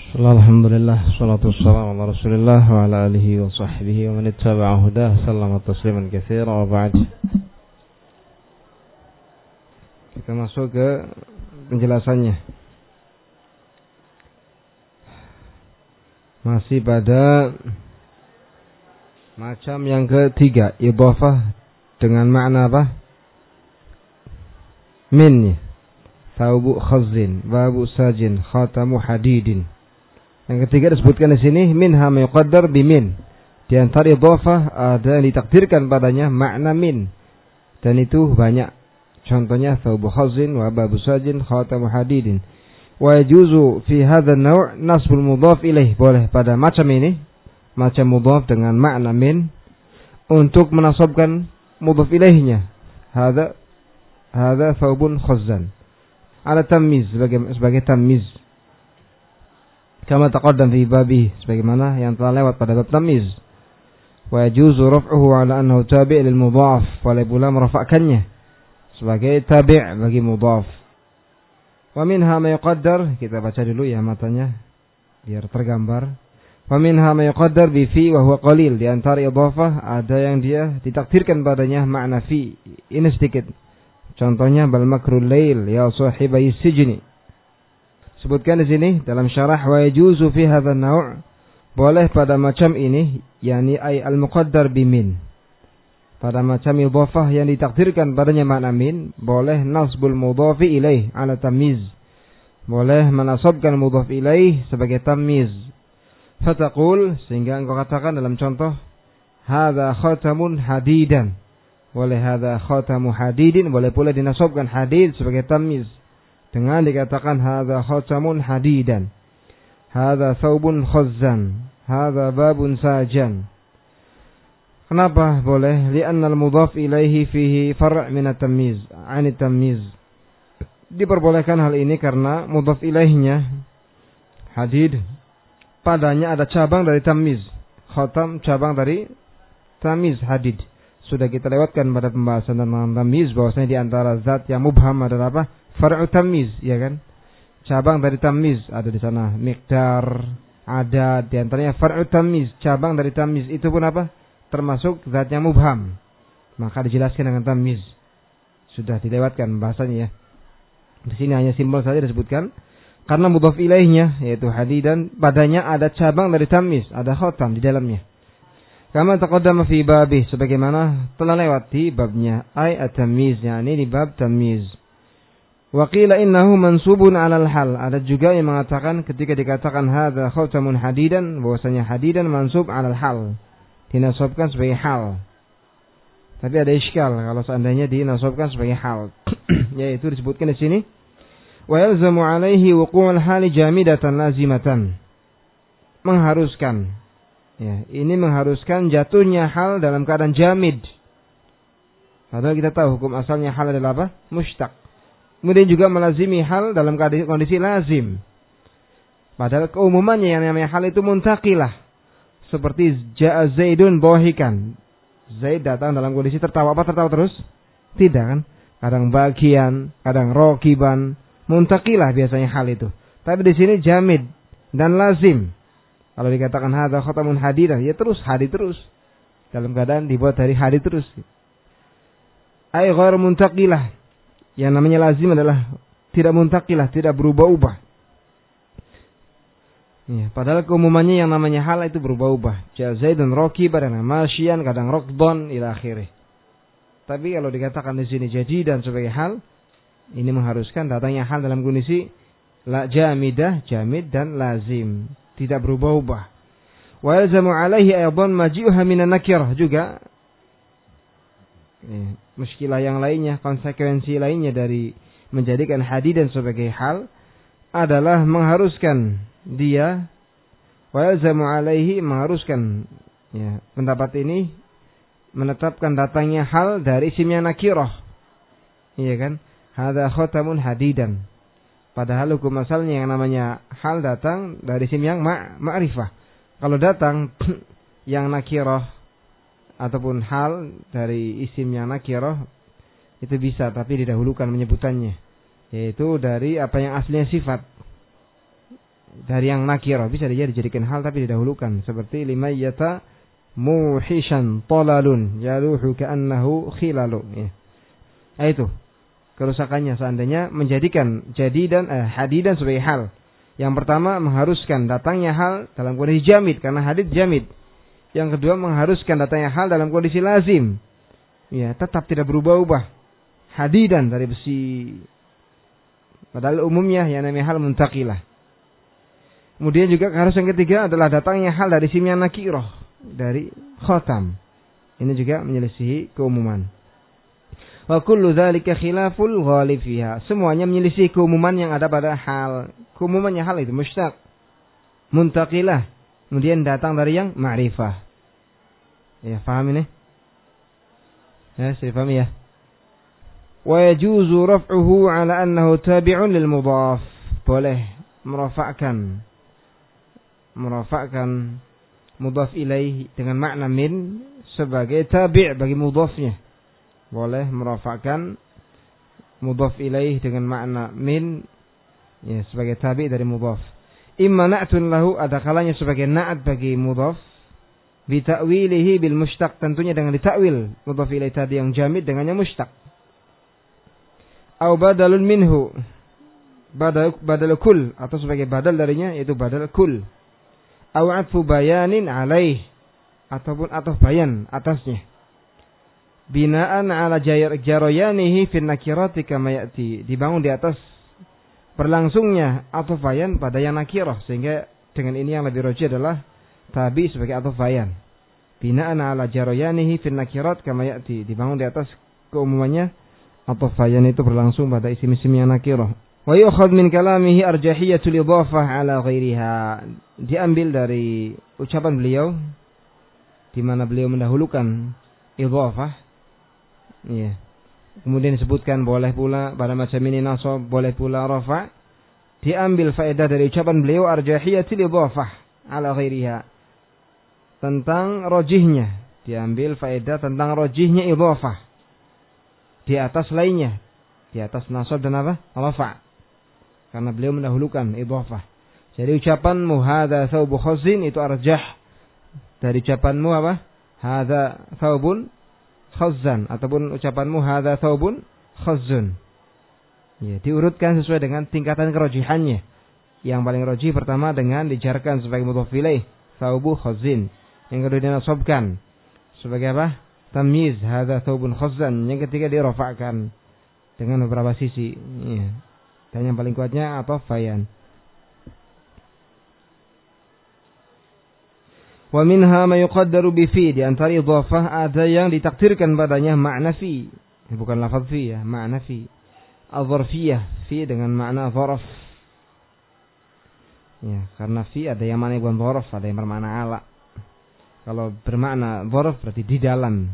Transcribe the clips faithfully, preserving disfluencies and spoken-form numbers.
Alhamdulillah, salatu wassalamu ala Rasulillah wa ala alihi wa sahbihi wa man ittaba'a hudah, sallama tasliman katsira wa ba'd. Kita masuk ke penjelasannya. Masih pada macam yang ketiga, idhafah dengan makna apa? Min, thawbu khazzin, babu sajin, khatamu hadidin. Yang ketiga disebutkan di sini minha ma yuqaddar bimin. Di antara idhafah ada yang ditakdirkan padanya makna min. Dan itu banyak. Contohnya thawbu khazzin wa babu sajin khatamu hadidin. Wa yajuzu fi hadha an-naw' nasbul mudhaf ilaih. Boleh pada macam ini, macam mudhaf dengan makna min, untuk menasabkan mudhaf ilaihnya. Hadza hadza thawbun khazzan. Ala tamyiz, sebagai sebagai tamyiz. Kama taqaddam fi babi, sebagaimana yang telah lewat pada bab tamyiz. Wa yajuzu raf'uhu ala annahu tabi' lil mudhaf, boleh pula merafa'kannya sebagai tabi' bagi mudhaf. Wa minha ma yuqaddar, kita baca dulu ya matanya biar tergambar. Wa minha ma yuqaddar bi fi wa huwa qalil, di antara idhafah ada yang dia ditakdirkan padanya makna fi, ini sedikit. Contohnya bal makrul lail ya sahibai sijni. Sebutkan di sini dalam syarah wa yajuzu fi hadzal naw', boleh pada macam ini, yakni ay al-muqaddar bimin. Pada macam idhafah yang ditakdirkan padanya makna min, boleh nasbul mudhafi ilaih ala tamyiz. Boleh menasabkan mudhaf ilaih sebagai tamyiz. Fataqul, sehingga engkau katakan dalam contoh hadza khatamun hadidan. Boleh hadza khatamu hadidin, boleh pula dinasabkan hadid sebagai tamyiz dengan dikatakan hadza khatamun hadidan, hadza thawbun khazzan, hadza babun sajan. Kenapa boleh? Li'anna al-mudhaf ilaihi fihi far' min at-tamyiz, 'an at-tamyiz. Diperbolehkan hal ini karena mudhaf ilaihnya hadid, padanya ada cabang dari tamyiz. Khatam cabang dari tamyiz hadid. Sudah kita lewatkan pada pembahasan tentang tamyiz bahwasanya di antara zat yang mubham adalah apa? Far'u tamyiz, ya kan? Cabang dari tamyiz ada di sana, miqdar, ada di antaranya far'u tamyiz, cabang dari tamyiz itu pun apa? Termasuk zat yang mubham. Maka dijelaskan dengan tamyiz. Sudah dilewatkan bahasanya ya. Di sini hanya simbol saja disebutkan karena mudhaf ilaihnya yaitu hadidan, padanya ada cabang dari tamyiz, ada khatam di dalamnya. Kama taqaddama fi babih, sebagaimana telah lewat di babnya, ay at-tamyiz, yakni di bab tamyiz. Wa qila innahu mansubun 'alal hal. Ada juga yang mengatakan ketika dikatakan hadza khatamun hadidan, bahwasanya hadidan mansub 'alal hal, dinasabkan sebagai hal. Tapi ada iskal kalau seandainya dinasabkan sebagai hal. Yaitu disebutkan di sini wa yalzamu 'alaihi wuqu'ul hali jamidatan lazimatan. Mengharuskan. Ya, ini mengharuskan jatuhnya hal dalam keadaan jamid. Padahal kita tahu hukum asalnya hal adalah apa? Mushtaq. Kemudian juga melazimi hal dalam kondisi lazim. Padahal keumumannya yang namanya hal itu muntaqilah. Seperti ja'a Zaidun bawahikan. Zaid datang dalam kondisi tertawa. Apa tertawa terus? Tidak kan? Kadang bagian, kadang rokiban. Muntaqilah biasanya hal itu. Tapi di sini jamid dan lazim. Kalau dikatakan hadza khatamun hadidah, ya terus hadid terus. Dalam keadaan dibuat dari hadid terus. Ai ghair muntaqilah. Yang namanya lazim adalah tidak muntaqilah, tidak berubah-ubah. Ya, padahal keumumannya yang namanya hal itu berubah-ubah. Zaidun rakiban, kadang masyian, kadang rakban ila akhirih. Tapi kalau dikatakan di sini jadi dan sebagai hal, ini mengharuskan datangnya hal dalam kondisi la jamidah, jamid dan lazim, tidak berubah-ubah. Wa yalzamu alaihi aydan maji'uha minan nakirah, juga ya, muskilah yang lainnya, konsekuensi lainnya dari menjadikan hadidan sebagai hal adalah mengharuskan dia, wa yalzamu alaihi, mengharuskan ya, pendapat ini menetapkan datangnya hal dari isimnya nakirah. Iya kan? Hadza khatamun hadidan. Padahal hukum asalnya yang namanya hal datang dari isim yang ma- ma'rifah. Kalau datang yang nakirah ataupun hal dari isim yang nakirah itu bisa, tapi didahulukan menyebutannya, yaitu dari apa yang aslinya sifat. dari yang nakirah, bisa dijadikan hal tapi didahulukan, seperti limayyata muhishan talalun yaluhu ka'annahu khilalu, ya. Nah, itu kerusakannya seandainya menjadikan jadidan eh, hadidan sebagai hal. Yang pertama mengharuskan datangnya hal dalam kondisi jamid karena hadid jamid. Yang kedua mengharuskan datangnya hal dalam kondisi lazim. Ya, tetap tidak berubah-ubah. Hadidan dari besi. Padahal umumnya yang namanya hal muntaqilah. Kemudian juga harus yang ketiga adalah datangnya hal dari sim yang nakirah, dari khatam. Ini juga menyelisihi keumuman. Wa kullu dzalika khilaful ghalib fiha. Semuanya menyelisih keumuman yang ada pada hal. Keumumannya hal itu mushtaq, muntaqilah, kemudian datang dari yang ma'rifah. Ya, paham ini? Ya, saya paham ya. Wa yajuzu raf'uhu 'ala annahu tabi'un lil mudhaf. Boleh merafa'kan merafa'kan mudhaf ilaih dengan makna min sebagai tabi' bagi mudhafnya. Boleh merafa'kan mudhaf ilaih dengan makna min, ya, sebagai tabi' dari mudhaf. Imma na'tun lahu, ada kalanya sebagai na'at bagi mudhaf, bi ta'wilihi bil mushtaq, tentunya dengan ditakwil mudhaf ilaih tadi yang jamid dengan yang mushtaq. Au badalun minhu, badal badal kull, atau sebagai badal darinya yaitu badal kull. Au atfu bayanin alaih, ataupun ataf bayan atasnya. Binaan ala jarayanihi fin nakirati kama ya'ti, dibangun di atas berlangsungnya ataf bayan pada yang nakirah, sehingga dengan ini yang lebih rajih adalah tabi sebagai ataf bayan. Binaan ala jarayanihi fin nakirat kama ya'ti, dibangun di atas keumumannya ataf bayan itu berlangsung pada isim-isim yang nakirah. Wa yu'khadh min kalamihi arjahiyatul idhafah ala ghairiha, diambil dari ucapan beliau di mana beliau mendahulukan idhafah. Ya. Kemudian disebutkan boleh pula pada macam ini nasab, boleh pula rafa. Diambil faedah dari ucapan beliau arjahiyatil idhafah ala ghairiha, tentang rojihnya. Diambil faedah tentang rojihnya idhafah di atas lainnya, di atas nasab dan apa? Rafa. Karena beliau mendahulukan idhafah. Jadi ucapanmu hadza thawbu khazin itu arjah dari ucapanmu apa? Hadza thawbun khazzan, ataupun ucapanmu hadza thawbun khazzun. Ya, diurutkan sesuai dengan tingkatan kerojihannya. Yang paling rojih pertama dengan dijarkan sebagai mudhaf ilaih, thawbu khazzin. Yang kedua dinasabkan sebagai apa? Tamyiz, hadza thawbun khazzan. Yang ketiga dirafa'kan dengan beberapa sisi. Ya. Dan yang paling kuatnya apa? Bayan. Wa minha ma yuqaddaru bi fi, di antara idhafah ada yang ditakdirkan padanya makna fi, bukan lafaz fi, ya, makna fi. Al-dzarfiyah, fi dengan makna dzaraf. Ya, karena fi ada yang makna bukan dzaraf, ada yang bermakna ala. Kalau bermakna dzaraf berarti di dalam.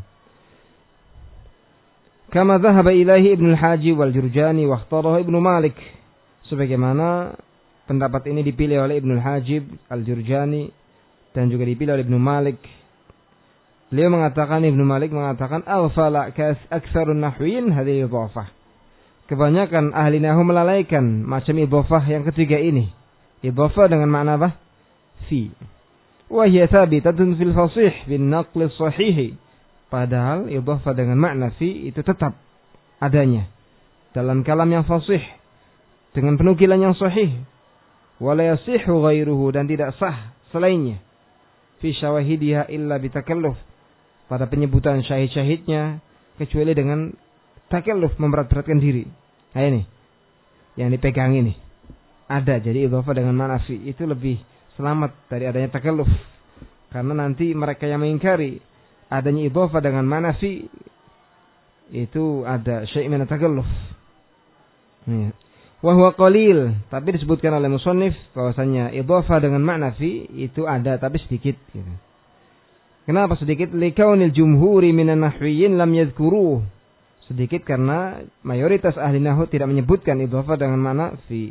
Kama dhahaba ilaihi Ibnu al-Haji wal Jurjani wa ikhtarahu Ibnu Malik. Sebagaimana pendapat ini dipilih oleh Ibnu al-Hajib, al-Jurjani, dan juga dipilih oleh Ibnu Malik. Beliau mengatakan, Ibnu Malik mengatakan, al-fala kas aktsarun nahwiyin hadhihi idhafah. Kebanyakan ahli nahwu melalaikan macam idhafah yang ketiga ini. Idhafah dengan makna apa? Fi. Wa hiya thabitatun fil fasih bin naql sahih. Padahal idhafah dengan makna fi itu tetap adanya dalam kalam yang fasih dengan penukilan yang sahih. Wa la yasihu ghairuhu, dan tidak sah selainnya. Fi syawahidiha illa bitakalluf, pada penyebutan syahid-syahidnya kecuali dengan takalluf, memberat-beratkan diri. Nah ini yang dipegang ini ada, jadi idhafah dengan makna fi itu lebih selamat dari adanya takalluf, karena nanti mereka yang mengingkari adanya idhafah dengan makna fi itu ada syai' min takalluf. Ya. Wa huwa qalil, tapi disebutkan oleh musannif bahwasanya idhafah dengan makna fi itu ada tapi sedikit gitu. Kenapa sedikit? Likaunil jumhuri minan nahwiyyin lam yadhkuruh. Sedikit karena mayoritas ahli nahwu tidak menyebutkan idhafah dengan makna fi.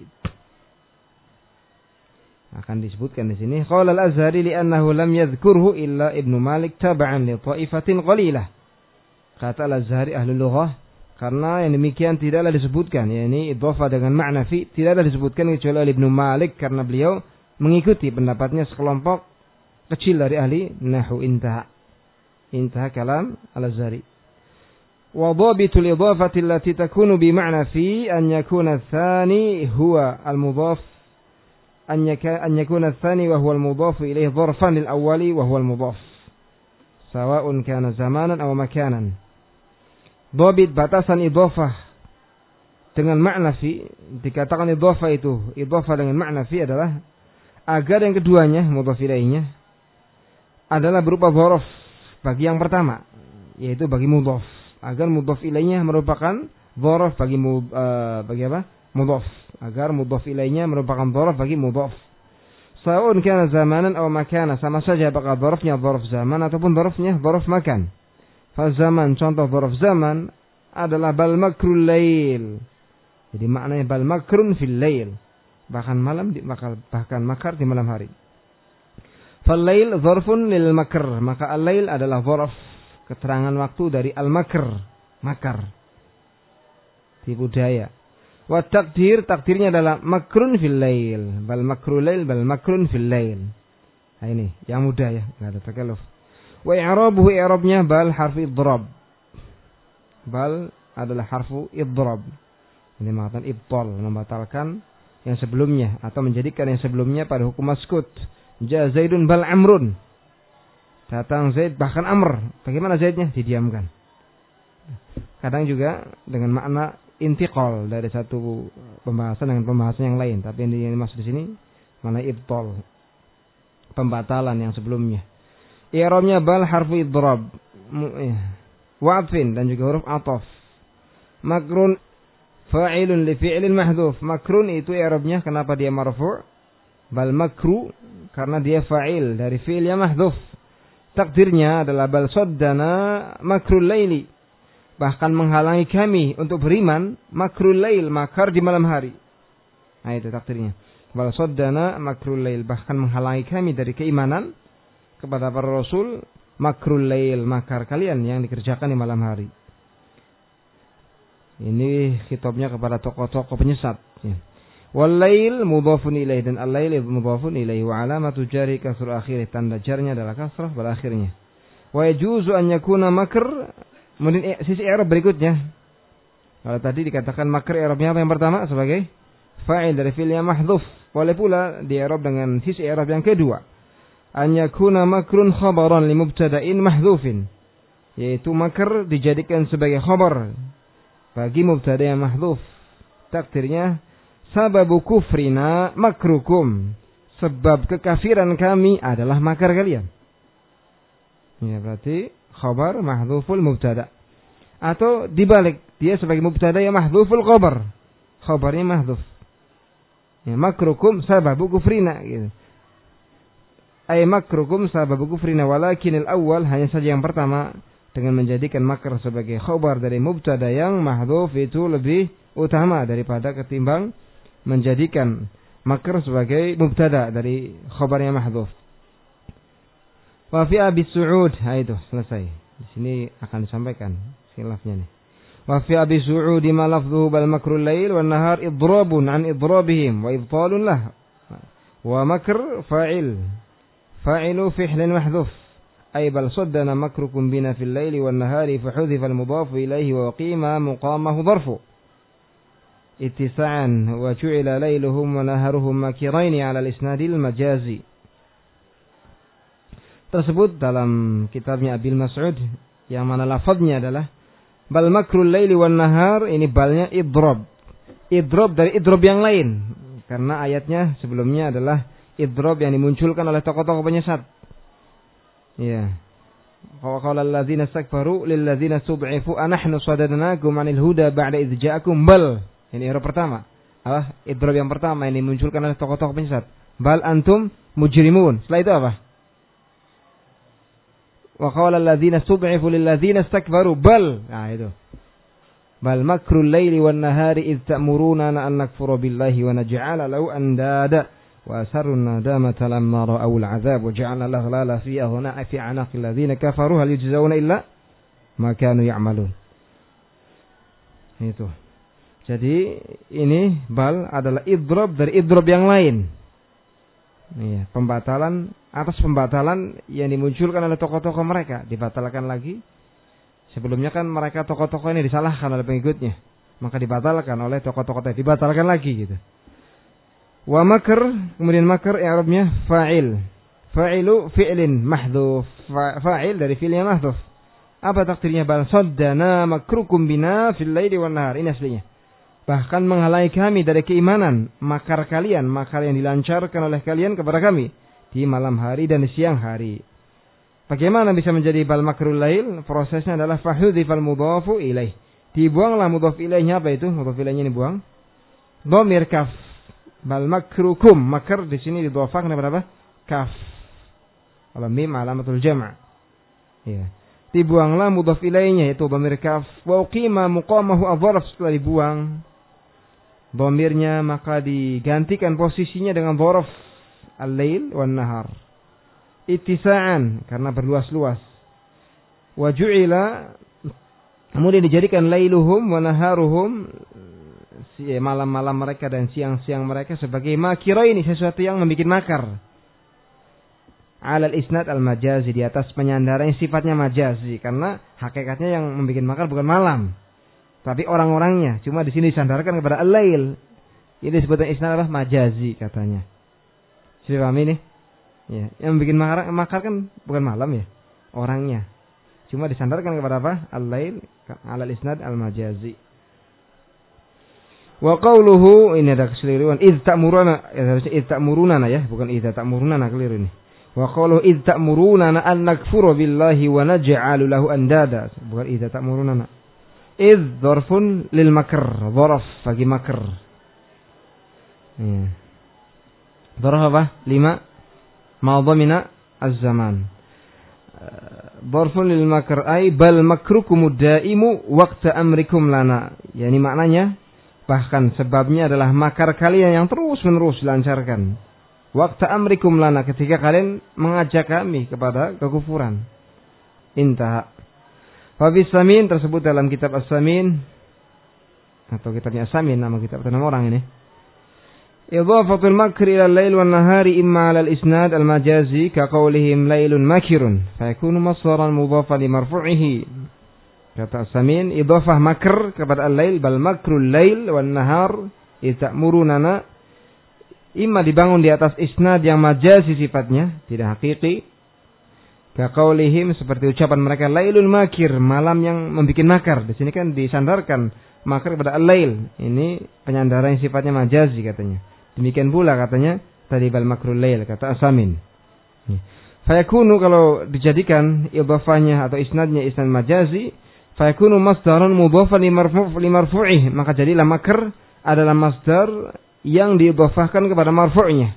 Akan disebutkan di sini qala al-Azhari li'annahu lam yadhkurhu illa Ibnu Malik tab'an li ta'ifatin qalilah. Kata al-Azhari ahli lughah, karena yang demikian tidaklah disebutkan, yakni idhafah dengan makna fi tidaklah disebutkan kecuali oleh Ibnu Malik karena beliau mengikuti pendapatnya sekelompok kecil dari ahli nahwu. Intaha. Intaha kalam Al-Azhari. Wa dhabitul idhafati allati takunu bi ma'na fi an yakuna ath-thani huwa al-mudhaf an yakuna ath-thani wa huwa al-mudhaf ilayhi dharfan lil-awwali wa huwa al-mudhaf. Sawa'un kana zamanan aw makanan. Dhabit batasan idhafah dengan makna fi, dikatakan idhafah itu, idhafah dengan makna fi adalah agar yang keduanya, mudhaf ilaihnya, adalah berupa dzaraf bagi yang pertama, yaitu bagi mudhaf. Agar mudhaf ilaihnya merupakan dzaraf bagi uh, bagi apa? Mudhaf. Agar mudhaf ilaihnya merupakan dzaraf bagi mudhaf. Sawa'un kana zamanan aw makana, sama saja apakah dzarafnya dzaraf zaman ataupun dzarafnya dzaraf makan. Fa zaman, contoh dzaraf zaman adalah bal makrul lail. Jadi maknanya bal makrun fil lail. Bahkan malam di, bahkan makar di malam hari. Fal lail dzarfun lil makr, maka al-lail adalah dzaraf keterangan waktu dari al-makr, makar. Tipu daya. Wa takdir, takdirnya adalah makrun fil lail, bal makrul lail bal makrun fil lail. Nah ini yang mudah ya, enggak ada takalluf. Wa i'rabuhu, i'rabnya bal harfi idrab. Bal adalah harfu idrab. Ini mengatakan ibtal, membatalkan yang sebelumnya atau menjadikan yang sebelumnya pada hukum maskut. Ja Zaidun bal Amrun. Datang Zaid bahkan Amr. Bagaimana Zaidnya? Didiamkan. Kadang juga dengan makna intiqal dari satu pembahasan dengan pembahasan yang lain, tapi yang dimaksud di sini mana ibtal, pembatalan yang sebelumnya. I'rabnya bal harfu idrab. Wa'fin dan juga huruf ataf. Makrun fa'ilun li fi'lin mahdhuf. Makrun itu i'rabnya kenapa dia marfu'? Bal makru karena dia fa'il dari fi'il yang mahdhuf. Takdirnya adalah bal saddana makrul laili. Bahkan menghalangi kami untuk beriman makrul lail, makar di malam hari. Nah itu takdirnya. Bal saddana makrul lail, bahkan menghalangi kami dari keimanan kepada para rasul makrul lail, makar kalian yang dikerjakan di malam hari. Ini khitabnya kepada tokoh-tokoh penyesat. Wal lail mudhafun ilaih, dan al-lail mudhafun ilaih, wa alamatu jari kasr akhir, tanda jarnya adalah kasrah pada akhirnya. Wa yajuzu an yakuna makr. Kemudian sisi i'rab berikutnya. Kalau tadi dikatakan makr, i'rabnya apa yang pertama? Sebagai fa'il dari fi'il yang mahdhuf. Boleh pula di i'rab dengan sisi i'rab yang kedua. An yakuna makrun khabaran li mubtada'in mahdhufin. Yaitu makr dijadikan sebagai khabar bagi mubtada yang mahdhuf. Takdirnya sababu kufrina makrukum. Sebab kekafiran kami adalah makar kalian. Ya berarti khabar mahdhuful mubtada. Atau dibalik, dia sebagai mubtada yang mahdhuful khabar. Khabarnya mahdhuf. Ya, makrukum sababu kufrina gitu. Ay makrukum sababu kufrina, walakin al-awwal, hanya saja yang pertama dengan menjadikan makr sebagai khabar dari mubtada yang mahdhuf itu lebih utama daripada ketimbang menjadikan makr sebagai mubtada dari khabar yang mahdhuf. Wa fi Abi Su'ud, ha itu selesai. Di sini akan disampaikan khilafnya nih. Wa fi Abi Su'ud ma lafdhuhu bal makrul lail wan nahar idrabun an idrabihim wa ibtalun lah. Wa makr fa'il. Fa'ilu fi'lin mahdhuf. Ay bal saddana makrukum bina fil laili wan nahari fa hudhifa al mudhaf ilayhi wa qima muqamahu dharfu. Ittisa'an wa ju'ila lailuhum wa naharuhum makiraini 'ala al-isnadil majazi. Tersebut dalam kitabnya Abil Mas'ud, yang mana lafadznya adalah bal makrul laili wan nahar, ini balnya idrob. Idrob dari idrob yang lain, karena ayatnya sebelumnya adalah idrob yang dimunculkan oleh tokoh-tokoh penyesat. Ya. Qala alladzina istakbaru lil ladzina stud'ifu anahnu sadadnakum 'anil huda ba'da idz ja'akum bal. Ini idrob pertama. Apa? Idrob yang pertama yang dimunculkan oleh tokoh-tokoh penyesat. Bal antum mujrimun. Setelah itu apa? Wa qala alladzina stud'ifu lil ladzina istakbaru bal. Nah itu. Bal makrul laili wan nahari idz ta'muruna an nakfura billahi wa naj'ala lahu andada wa asarrun nadamata lamma ra'awul 'adzab wa ja'alna al-aghlala fi aghnaa'i fi 'anaqil ladzina kafaru hal yujzauna illa ma kanu ya'malun. Itu. Jadi ini bal adalah idrob dari idrob yang lain. Iya, pembatalan atas pembatalan yang dimunculkan oleh tokoh-tokoh mereka, dibatalkan lagi. Sebelumnya kan mereka tokoh-tokoh ini disalahkan oleh pengikutnya, maka dibatalkan oleh tokoh-tokoh tadi, dibatalkan lagi gitu. Wa makr, kemudian makr i'rabnya fa'il. Fa'ilu fi'lin mahdhuf. Fa'il dari fi'il yang mahdhuf. Apa takdirnya? Bal saddana makrukum bina fil laili wan nahar. Ini aslinya. Bahkan menghalangi kami dari keimanan, makar kalian, makar yang dilancarkan oleh kalian kepada kami di malam hari dan di siang hari. Bagaimana bisa menjadi bal makrul lail? Prosesnya adalah fahudhifal mudhafu ilaih. Dibuanglah mudhaf ilaihnya. Apa itu? Mudhaf ilaihnya dibuang. Dhamir kaf. Bal makrukum. Makar di sini didhafahkan kepada apa? Kaf. Kalau mim alamatul jama'. Ya. Dibuanglah mudhaf ilaihnya itu dhamir kaf. Wa uqima muqamahu adh-dharf, setelah dibuang dhamirnya maka digantikan posisinya dengan dhorof al-lail wan nahar. Ittisa'an, karena berluas-luas. Wa ju'ila, kemudian dijadikan lailuhum wa naharuhum, malam-malam mereka dan siang-siang mereka sebagai makiraini, sesuatu yang membuat makar. Alal isnad al-majazi, di atas penyandaran yang sifatnya majazi, karena hakikatnya yang membuat makar bukan malam, tapi orang-orangnya. Cuma di sini disandarkan kepada al-lail. Ini disebutnya isnad apa? Majazi katanya. Sudah paham ini? Ya, yang bikin makar, makar kan bukan malam ya, orangnya. Cuma disandarkan kepada apa? Al-lail, alal isnad al-majazi. Wa qawluhu, ini ada keseliruan, idh ta'muruna, ya harusnya idh ta'murunana ya, bukan idh ta'murunana, keliru ini. Wa qawluhu idh ta'murunana an nakfuru billahi wa naj'alu lahu andada, bukan idh ta'murunana. Idh dzarfun lil makr, dzaraf bagi makr. Ya. Dzaraf apa? Lima. Ma'dhamina az-zaman. Dzarfun lil makr ay bal makrukum daimu waqta amrikum lana. Yani maknanya bahkan sebabnya adalah makar kalian yang terus-menerus dilancarkan. Waqta amrikum lana, ketika kalian mengajak kami kepada kekufuran. Intaha. Fa bis samin tersebut dalam kitab As-Samin atau kitabnya As-Samin, nama kitab atau nama orang ini. Idhafatul makri ila al-lail wan nahari imma ala al-isnad al-majazi ka qawlihim lailun makirun fa yakunu masdaran mudhafan li marfu'ihi. Kata Samin, idhafah makr kepada al-lail, bal makrul lail wan nahar ita'murunana, imma dibangun di atas isnad yang majazi sifatnya, tidak hakiki. Ka qawlihim, seperti ucapan mereka, lailun makir, malam yang membuat makar. Di sini kan disandarkan makar kepada al-lail. Ini penyandaran yang sifatnya majazi katanya. Demikian pula katanya tadi bal makrul lail, kata Asamin. Fayakunu, kalau dijadikan idhafahnya atau isnadnya isnad majazi, fayakunu masdaran mudhafan li marfu' li marfu'ih, maka jadilah makr adalah masdar yang diidhafahkan kepada marfu'nya.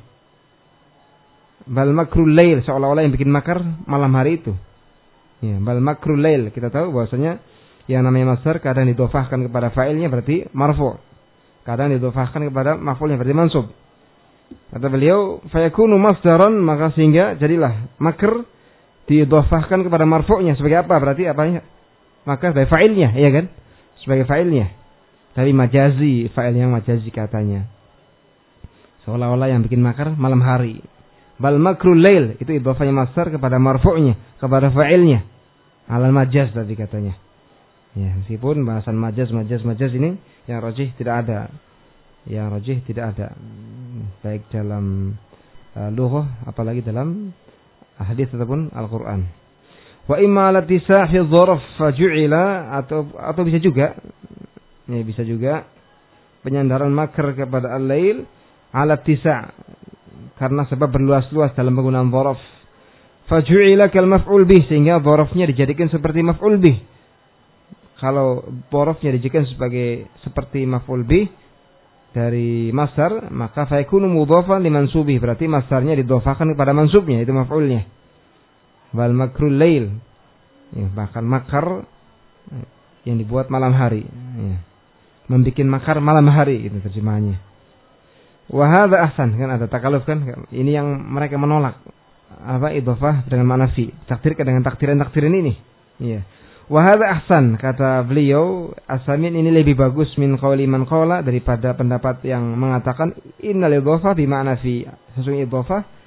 Bal makrul lail, seolah-olah yang bikin makar malam hari itu. Ya, bal makrul lail, kita tahu bahwasanya yang namanya masdar kadang didhafahkan kepada fa'ilnya berarti marfu'. Kadang didhafahkan kepada maf'ulnya berarti mansub. Kata beliau, fayakunu masdaran, maka sehingga jadilah makr didhafahkan kepada marfu'nya sebagai apa? Berarti apanya? Maka sebagai fa'ilnya, iya kan? Sebagai fa'ilnya. Dari majazi, fa'il yang majazi katanya. Seolah-olah yang bikin makar malam hari. Bal makrul lail, itu idhafahnya masdar kepada marfu'nya, kepada fa'ilnya. Alal majaz tadi katanya. Ya, meskipun bahasan majaz, majaz, majaz ini yang rajih tidak ada. Yang rajih tidak ada. Baik dalam uh, lughah, apalagi dalam hadis ataupun Al-Qur'an. Wa imma ala tisahi dzarf faju'ila, atau atau bisa juga, ya bisa juga penyandaran makar kepada al-lail ala tisa', karena sebab berluas-luas dalam penggunaan dzarf. Faju'ila kal maf'ul bih, sehingga dzarfnya dijadikan seperti maf'ul bih. Kalau dzarfnya dijadikan sebagai seperti maf'ul bih dari masdar, maka fayakunu mudhafan li mansubih, berarti masdarnya didhafahkan kepada mansubnya, itu maf'ulnya. Wal makrul lail, ya, bahkan makar yang dibuat malam hari, ya. Membikin makar malam hari, itu terjemahannya. Wa hadza ahsan, kan ada takaluf kan, ini yang mereka menolak apa idhafah dengan makna fi, takdirkan dengan takdiran-takdiran ini, ya. Wa hadza ahsan, kata beliau As-Samin, ini lebih bagus min qauli man qala, daripada pendapat yang mengatakan innal idhafah bi ma'na fi, sesungguhnya idhafah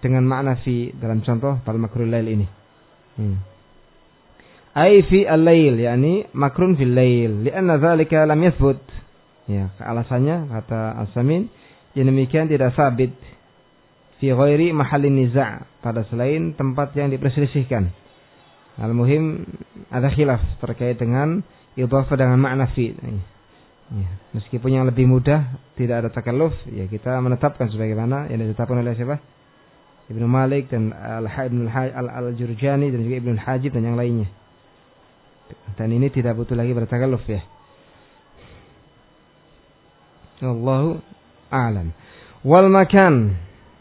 dengan makna fi dalam contoh pada makrul lail ini. Hmm. Ai fi al-lail, yakni makrun fil lail, lianna dzalika lam yathbut. Ya, alasannya kata As-Samin, yang demikian tidak sabit fi ghairi mahallin niza', pada selain tempat yang diperselisihkan. Al-muhim ada khilaf terkait dengan idhafah dengan makna fi. Ya, meskipun yang lebih mudah tidak ada takalluf, ya kita menetapkan sebagaimana yang ditetapkan oleh siapa? Ibnu Malik dan Al-Jurjani dan juga Ibnu Al-Hajib dan yang lainnya. Dan ini tidak butuh lagi bertakalluf ya. Wallahu a'lam. Wal makan,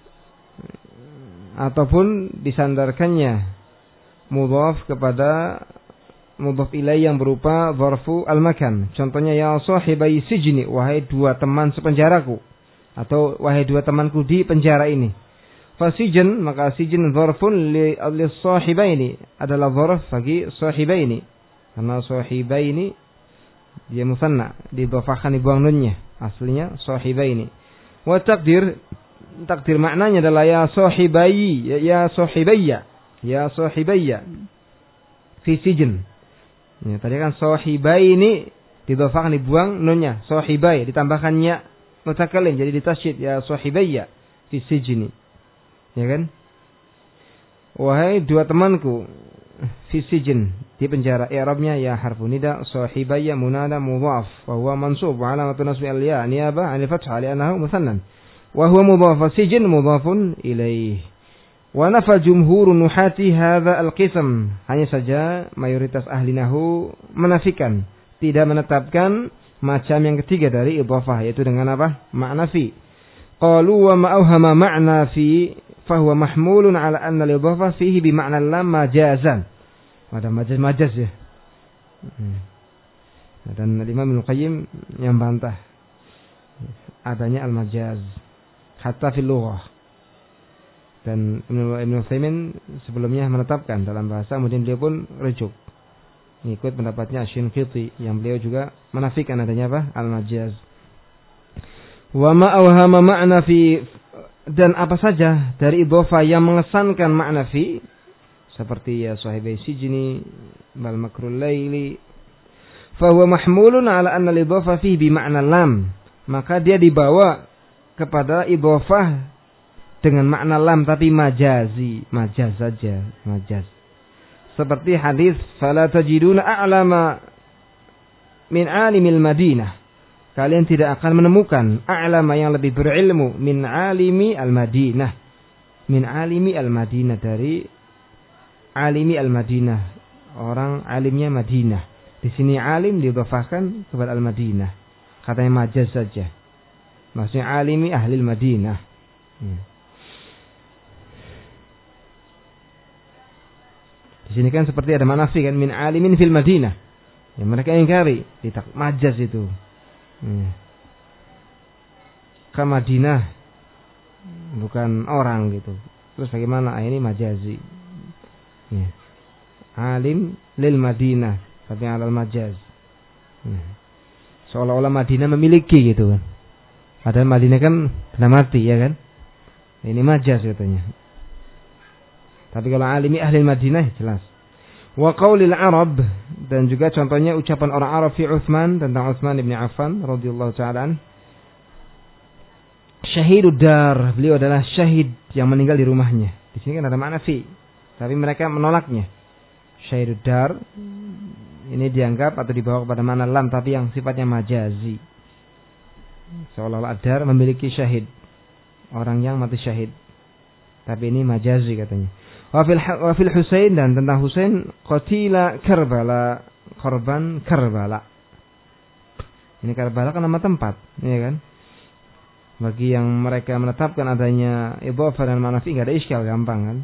ataupun disandarkannya mudhaf kepada mudhaf ilaih yang berupa dzarfu al-makan. Contohnya ya sahibai sijni, wahai dua teman sepenjaraku, atau wahai dua temanku di penjara ini. Fasijin, maka sijin dzarfun li sahibaini, adalah dzarf bagi sahibaini. Karena sahibaini dia musanna, didhafahkan dibuang nunnya, aslinya sahibaini. Wa takdir, takdir maknanya adalah ya sahibai, ya, ya sahibayya, ya sahibayya fi sijin. Ya, tadi kan sahibaini didhafahkan dibuang nunnya, sahibai ditambahkan ya mutakallim jadi ditasyid ya sahibayya fi sijni. Ya kan? Wahai dua temanku fi sijin, di penjara. I'rabnya ya harfu nida, sahibayya munada mudhaf wa huwa mansub wa alamatu nasbi al-ya niyabah 'anil fathah li'annahu musannan wa huwa mudhaf, sijin mudhafun ilaih. Wa nafa jumhurun nuhati hadza al-qism, hanya saja mayoritas ahli nahwu menafikan, tidak menetapkan macam yang ketiga dari idhafah, yaitu dengan apa? Makna fi. Qalu wa ma awhama ma'na fi fahuwa mahmulun ala anna al-idhafah fihi bi ma'na lam majazan. Ada majaz-majaz ya. Dan Imam Ibnu Qayyim yang bantah adanya al-majaz hatta fil lughah. Dan Ibnu Utsaimin sebelumnya menetapkan dalam bahasa, kemudian beliau pun rujuk mengikut pendapatnya Asy-Shinqiti yang beliau juga menafikan adanya apa? Al-majaz. Wa ma awhama ma'na fi, dan apa saja dari idhafah yang mengesankan makna fi, seperti ya sahibai sijni bal makrul laili, fa huwa mahmulun ala anna al-idhafah fihi bi ma'na lam, maka dia dibawa kepada idhafah dengan makna lam tapi majazi, majaz saja, majaz. Seperti hadis fala tajiduna a'lama min 'alimil Madinah, kalian tidak akan menemukan a'lama yang lebih berilmu min 'alimi al-Madinah, min 'alimi al-Madinah, dari alimi al-Madinah, orang alimnya Madinah. Di sini alim didhafahkan kepada al-Madinah, katanya majaz saja, maksudnya alimi ahli al-Madinah. Hmm. Di sini kan seperti ada manafi kan, min alimin fil Madinah, yang mereka ingkari, tidak majaz itu. Hmm. Ke Madinah bukan orang gitu. Terus bagaimana? Ah, ini majazi. Ya. Alim lil Madinah tapi alal majaz. Ya. Seolah-olah Madinah memiliki gitu kan. Padahal Madinah kan benda mati ya kan. Ini majaz katanya. Tapi kalau alimi ahli Madinah jelas. Wa qaulil Arab, dan juga contohnya ucapan orang Arab fi Utsman, tentang Utsman bin Affan radhiyallahu ta'ala an. Syahidud dar, beliau adalah syahid yang meninggal di rumahnya. Di sini kan ada makna fi, tapi mereka menolaknya. Syahidud dar ini dianggap atau dibawa kepada makna lam tapi yang sifatnya majazi. Seolah-olah dar memiliki syahid, orang yang mati syahid. Tapi ini majazi katanya. Wafil wafil Husain, dan tentang Husain qatila Karbala, korban Karbala. Ini Karbala kan nama tempat, ya kan? Bagi yang mereka menetapkan adanya idhafah dan manafi enggak ada iskal, gampang kan?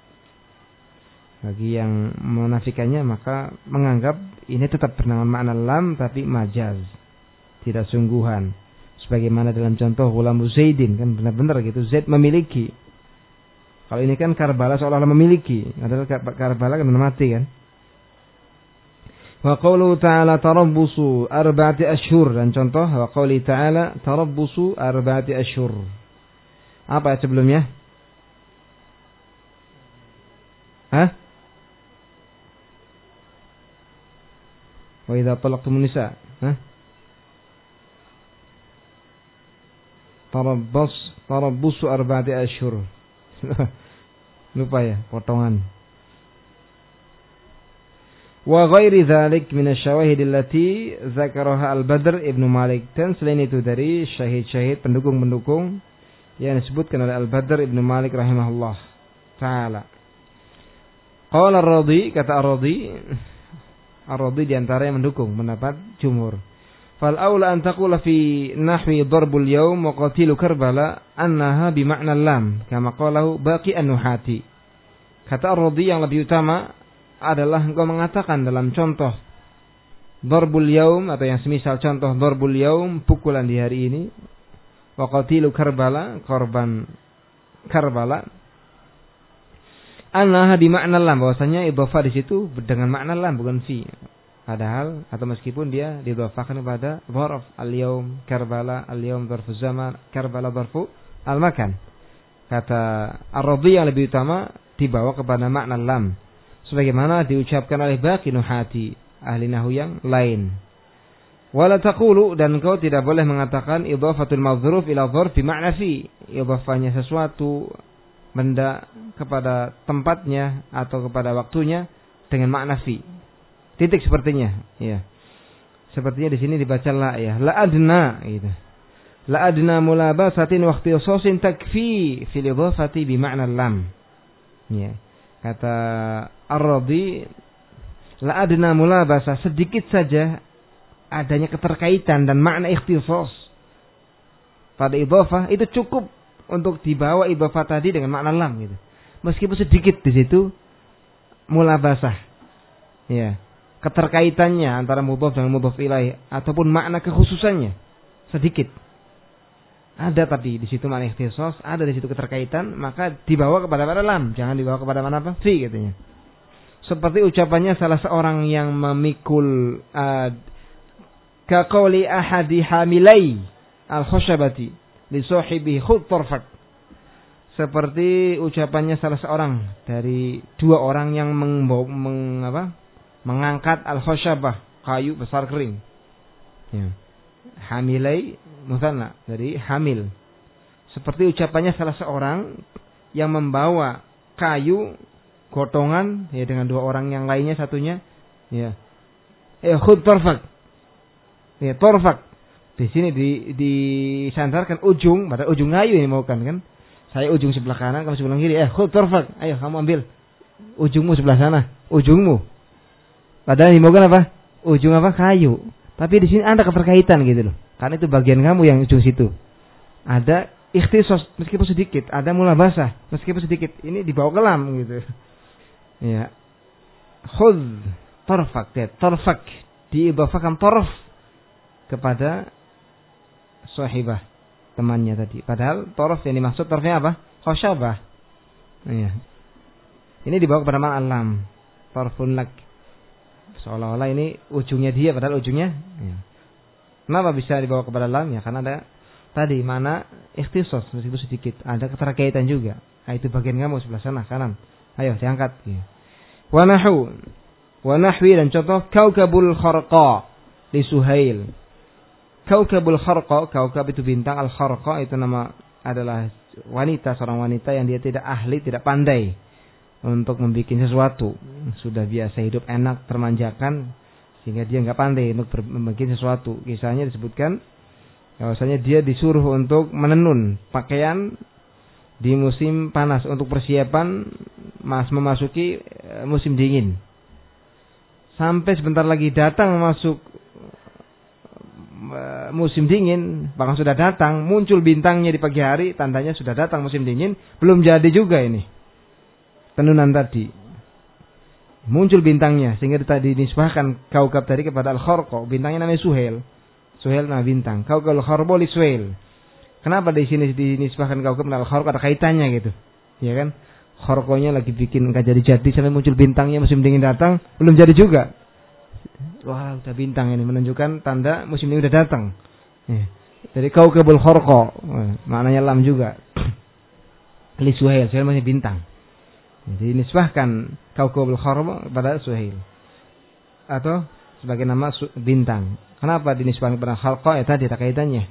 Bagi yang menafikannya maka menganggap ini tetap bernama makna lam tapi majaz, tidak sungguhan. Sebagaimana dalam contoh Ghulam Zaidin, kan benar-benar gitu, Zaid memiliki. Kalau ini kan Karbala seolah-olah memiliki, adalah Karbala kan mati kan. Wa qawluhu ta'ala tarabbusu arba'ati ashhur, dan contoh wa qawli ta'ala tarabbusu arba'ati ashhur. Apa sebelumnya? Hah? Wa idza talaqtumun nisa. Hah? Tarabbas tarabbusu arba'ati asyhur. Lupa ya potongan. Wa ghairi dzalik min asy-syawahid allati dzakaraha Al-Badr Ibnu Malik, dan selain itu dari syahid-syahid pendukung-pendukung yang disebutkan oleh Al-Badr Ibnu Malik rahimahullah taala. Qala Ar-Radhi, kata Ar-Radhi, Ar-Radhi di antara yang mendukung pendapat jumhur. Fal aula an taqula fi nahwi darbul yawm wa qatilu Karbala annaha bi ma'na lam kama qalahu baqi an-nuhati. Kata Ar-Radhi yang lebih utama adalah engkau mengatakan dalam contoh darbul yaum atau yang semisal contoh darbul yaum, pukulan di hari ini, wa qatilu Karbala, korban Karbala, annaha bi ma'na lam, bahwasanya idhofah di situ dengan makna lam bukan fi. Padahal atau meskipun dia didhofahkan kepada dzarf al-yaum Karbala, al-yaum dzarfu zaman, Karbala dzarfu al-makan. Kata Ar-Radhi yang lebih utama dibawa kepada makna lam, sebagaimana diucapkan oleh baqi nuhati, ahli nahwu yang lain. Wala taqulu, dan kau tidak boleh mengatakan idhafatul madzruf ila dzarf bi ma'na fi, idhafahnya sesuatu benda kepada tempatnya atau kepada waktunya dengan makna fi. Titik sepertinya, ya. Sepertinya di sini dibaca la, ya. La adna gitu. La adna mulabasatin wa ikhtisasin takfi fil idhafati bi ma'na lam. Ya. Kata Ar-Radhi, la adna mulabasa, sedikit saja adanya keterkaitan dan makna ikhtisas pada idhofah itu cukup untuk dibawa idhofah tadi dengan makna lam gitu. Meskipun sedikit di situ mulabasah. Ya. Keterkaitannya antara mudhaf dengan mudhaf ilaih ataupun makna kekhususannya sedikit. Ada tapi di situ makna ikhtisas, ada di situ keterkaitan, maka dibawa kepada makna lam, jangan dibawa kepada makna apa? Fi katanya. Seperti ucapannya salah seorang yang memikul uh, ka qauli ahadi hamilai al-khushabati li sahibi khudh tarfak. Seperti ucapannya salah seorang dari dua orang yang meng, meng, apa? mengangkat al-khushabah, kayu besar kering. Ya. Hamilai mutsanna dari hamil. Seperti ucapannya salah seorang yang membawa kayu gotongan ya dengan dua orang yang lainnya satunya, ya. Eh khudh tarfak. Ya, tarfak. Di sini di disandarkan ujung, pada ujung kayu ini mau kan kan. Saya ujung sebelah kanan, kamu sebelah kiri. Eh khudh tarfak. Ayo kamu ambil ujungmu sebelah sana, ujungmu. Padahal ini mau kan apa? Ujung apa? Kayu. Tapi di sini ada keterkaitan gitu loh. Karena itu bagian kamu yang ujung situ. Ada ikhtisas meskipun sedikit, ada mulabasah meskipun sedikit. Ini dibawa ke lam gitu. Ya. Khudh tarfak, ya, tarfak diidhafahkan tarf kepada sahibah, temannya tadi. Padahal tarf yang dimaksud tarfnya apa? Khushabah. Ya. Ini dibawa kepada makna lam. Tarfun lak. Seolah-olah ini ujungnya dia, padahal ujungnya. Ya. Kenapa bisa dibawa kepada lam? Ya karena ada tadi mana ikhtisas meskipun sedikit, ada keterkaitan juga. Nah, itu bagian kamu sebelah sana kanan. Ayo diangkat. Ya. Wa nahu, wa nahwi, dan contoh kaukabul kharqa li Suhail. Kaukabul kharqa, kaukab itu bintang, al kharqa itu nama adalah wanita, seorang wanita yang dia tidak ahli, tidak pandai untuk membuat sesuatu. Sudah biasa hidup enak, termanjakan, sehingga dia nggak pandai untuk membuat sesuatu. Kisahnya disebutkan bahwasanya dia disuruh untuk menenun pakaian di musim panas untuk persiapan mas memasuki musim dingin. Sampai sebentar lagi datang masuk musim dingin, bahkan sudah datang, muncul bintangnya di pagi hari, tandanya sudah datang musim dingin, belum jadi juga ini tenunan tadi. Muncul bintangnya sehingga tadi dinisbahkan kaukab tadi kepada al-kharqa, bintangnya namanya Suhail. Suhail nama bintang. Kaukab al-kharqa li Suhail. Kenapa di sini dinisbahkan kaukab kepada al-kharqa, ada kaitannya gitu. Ya kan? Kharqanya lagi bikin enggak jadi-jadi sampai muncul bintangnya, musim dingin datang, belum jadi juga. Wah, udah bintang ini menunjukkan tanda musim dingin udah datang. Ya. Dari kaukabul kharqa, maknanya lam juga. Li Suhail, Suhail maksudnya bintang. Jadi nisbahkan kaukabul kharab pada Suhail. Atau sebagai nama bintang. Kenapa dinisbahkan kepada khalqa? Ya tadi kaitannya.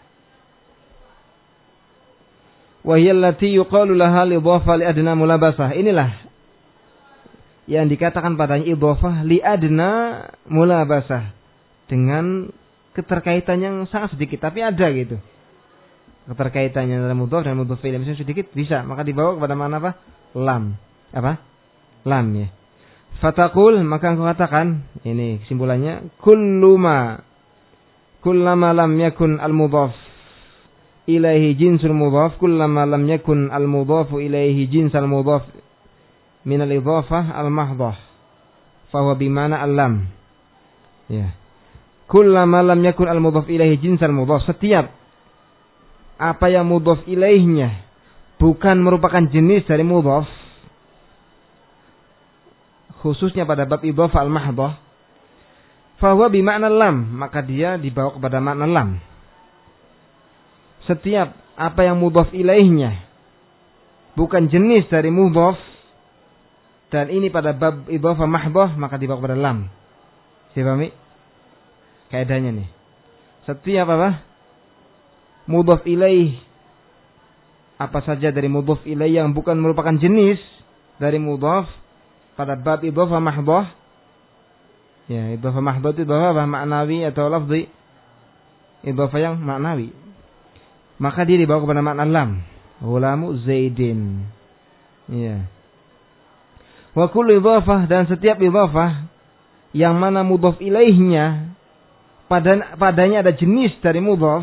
Wa hiya allati yuqalu laha al-idhafah li adna mulabasah. Inilah yang dikatakan padanya idhafah li adna mulabasah, dengan keterkaitan yang sangat sedikit tapi ada gitu. Keterkaitannya dalam mudhaf dan mudhaf ilaih misalnya sedikit bisa, maka dibawa kepada mana apa? Lam. Apa? Lam ya. Fataqul, maka engkau katakan, ini kesimpulannya, kulluma kullama lam yakun al-mudhaf ilaihi jinsul mudhaf, kullama lam yakun al-mudhafu ilaihi jinsal mudhaf min al-idhafah al-mahdhah fa huwa bimana al-lam. Ya. Kullama lam yakun al-mudhaf ilaihi jinsal mudhaf, setiap apa yang mudhaf ilaihnya bukan merupakan jenis dari mudhaf, khususnya pada bab idhafah al-mahdhah, fa huwa bimana lam, maka dia dibawa kepada makna lam. Setiap apa yang mudhaf ilaihnya bukan jenis dari mudhaf, dan ini pada bab idhafah mahdhah, maka dibawa kepada lam. Dipahami? Kaidahnya nih. Setiap apa? Mudhaf ilaih, apa saja dari mudhaf ilaih yang bukan merupakan jenis dari mudhaf pada bab idhafah mahdhah. Ya, idhafah mahdhah itu idhafah maknawi atau lafzi. Idhafah yang maknawi. Maka dia dibawa kepada makna lam. Ghulamu Zaidin. Ya. Wa kullu idhafah, dan setiap idhafah yang mana mudhaf ilaihnya pada padanya ada jenis dari mudhaf,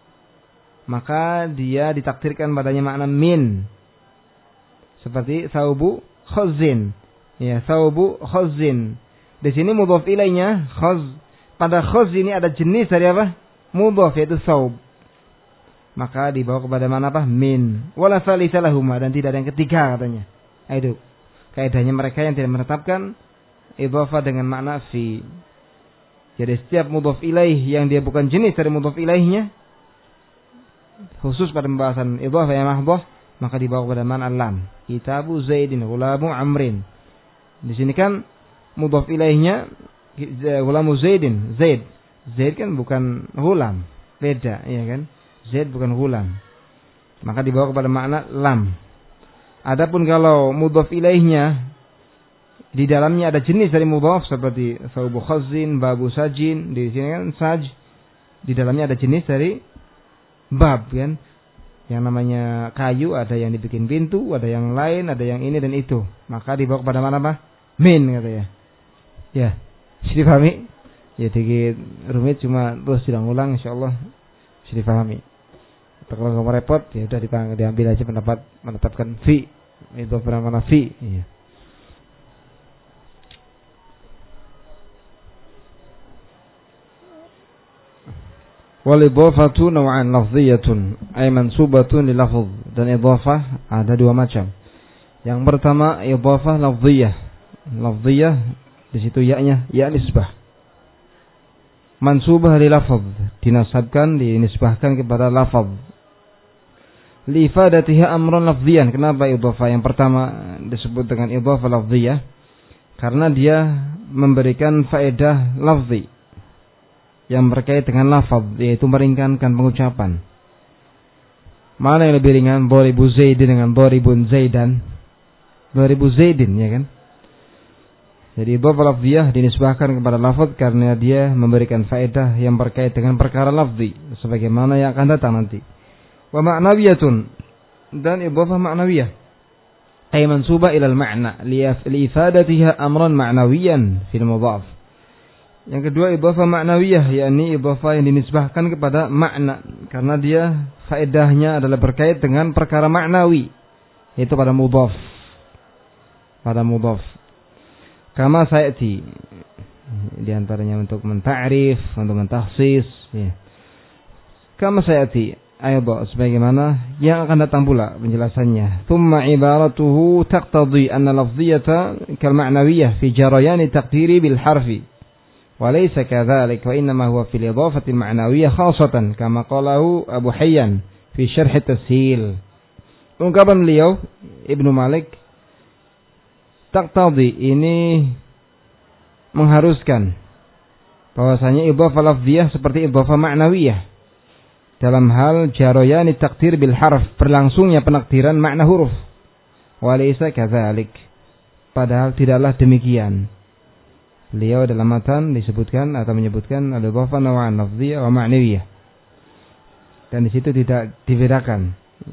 maka dia ditakdirkan padanya makna min. Seperti saubu khazin. Ya, saubu khazin. Di sini mudhaf ilaihnya khaz. Pada khaz ini ada jenis dari apa? Mudhaf, yaitu saub. Maka dibawa kepada mana apa? Min. Wala salisa lahuma, dan tidak ada yang ketiga katanya. Itu kaidahnya mereka yang tidak menetapkan idhafah dengan makna fi. Jadi setiap mudhaf ilaih yang dia bukan jenis dari mudhaf ilaihnya, khusus pada pembahasan idhafah yang mahdhah, maka dibawa kepada makna lam. Kitabu Zaidin, ghulamu Amrin. Di sini kan mudhaf ilaihnya ghulamu Zaidin, Zaid. Zaid kan bukan ghulam, beda, ya kan? Zaid bukan ghulam. Maka dibawa kepada makna lam. Adapun kalau mudhaf ilaihnya di dalamnya ada jenis dari mudhaf seperti saubu khazin, babu sajin, di sini kan saj, di dalamnya ada jenis dari bab kan. Yang namanya kayu, ada yang dibikin pintu, ada yang lain, ada yang ini dan itu. Maka dibawa kepada mana apa? Min katanya. Ya, bisa dipahami? Ya sedikit rumit, cuma terus sidang ulang insyaallah bisa dipahami. Kalau nggak mau repot, ya udah diambil aja pendapat menetapkan fi, itu bernama fi. Iya. Wal idhafatu naw'an lafdhiyatun ay mansubatun li lafdh, dan idhafah ada dua macam. Yang pertama idhafah lafdhiyah. Lafdhiyah di situ ya-nya ya nisbah. Mansubah li lafdh, dinasabkan, dinisbahkan kepada lafdh. Li ifadatiha amran lafdhiyan. Kenapa idhafah yang pertama disebut dengan idhafah lafdhiyah? Karena dia memberikan faedah lafzi yang berkait dengan lafaz, yaitu meringankan pengucapan. Mana yang lebih ringan? Doribu Zaidin dengan doribun Zaidan. Doribu Zaidin, ya kan? Jadi idhafah lafziyah dinisbahkan kepada lafaz karena dia memberikan faedah yang berkait dengan perkara lafzi, sebagaimana yang akan datang nanti. Wa ma'nawiyatun, dan idhafah ma'nawiyah ay mansubah ila al-ma'na li ifadatiha amran ma'nawiyan fil mudhaf. Yang kedua idhafah ma'nawiyah, yakni idhafah yang dinisbahkan kepada makna karena dia faedahnya adalah berkait dengan perkara maknawi, yaitu pada mudhaf. Pada mudhaf. Kama sayati, di antaranya untuk menta'rif, untuk mentahsis, ya. Kama sayati ayda, sebagaimana yang akan datang pula penjelasannya. Thumma ibaratuhu taqtadi anna lafdhiyata kal ma'nawiyah fi jarayani taqdiri bil harfi. وليس كذلك وإنما هو في الإضافة المعنوية خاصة كما قاله أبو حيان في شرح التسهيل. Ungkapan beliau Ibnu Malik taqtadi, ini mengharuskan bahwasanya idhofah lafziyah seperti idhofah ma'nawiyah dalam hal jarayani takdir bil harf, berlangsungnya penakdiran makna huruf. Walaysa kadzalik, padahal tidaklah demikian. Beliau dalam matan disebutkan atau menyebutkan al-idhofah naw'an lafziyah wa ma'nawiyah, dan di situ tidak dibedakan.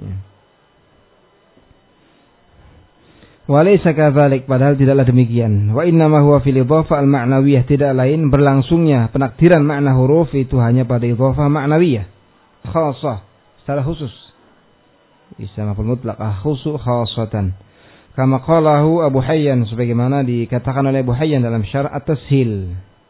Walaysa kadzalik, padahal tidaklah demikian. Wa innama huwa fil idhofah al-ma'nawiyah, tidak lain berlangsungnya penakdiran makna huruf itu hanya pada idhofah ma'nawiyah khassah, secara khusus. Bisa maf'ul mutlaq khusu khassatan. Kama qalahu Abu Hayyan, sebagaimana dikatakan oleh Abu Hayyan dalam Syarh At-Tashil.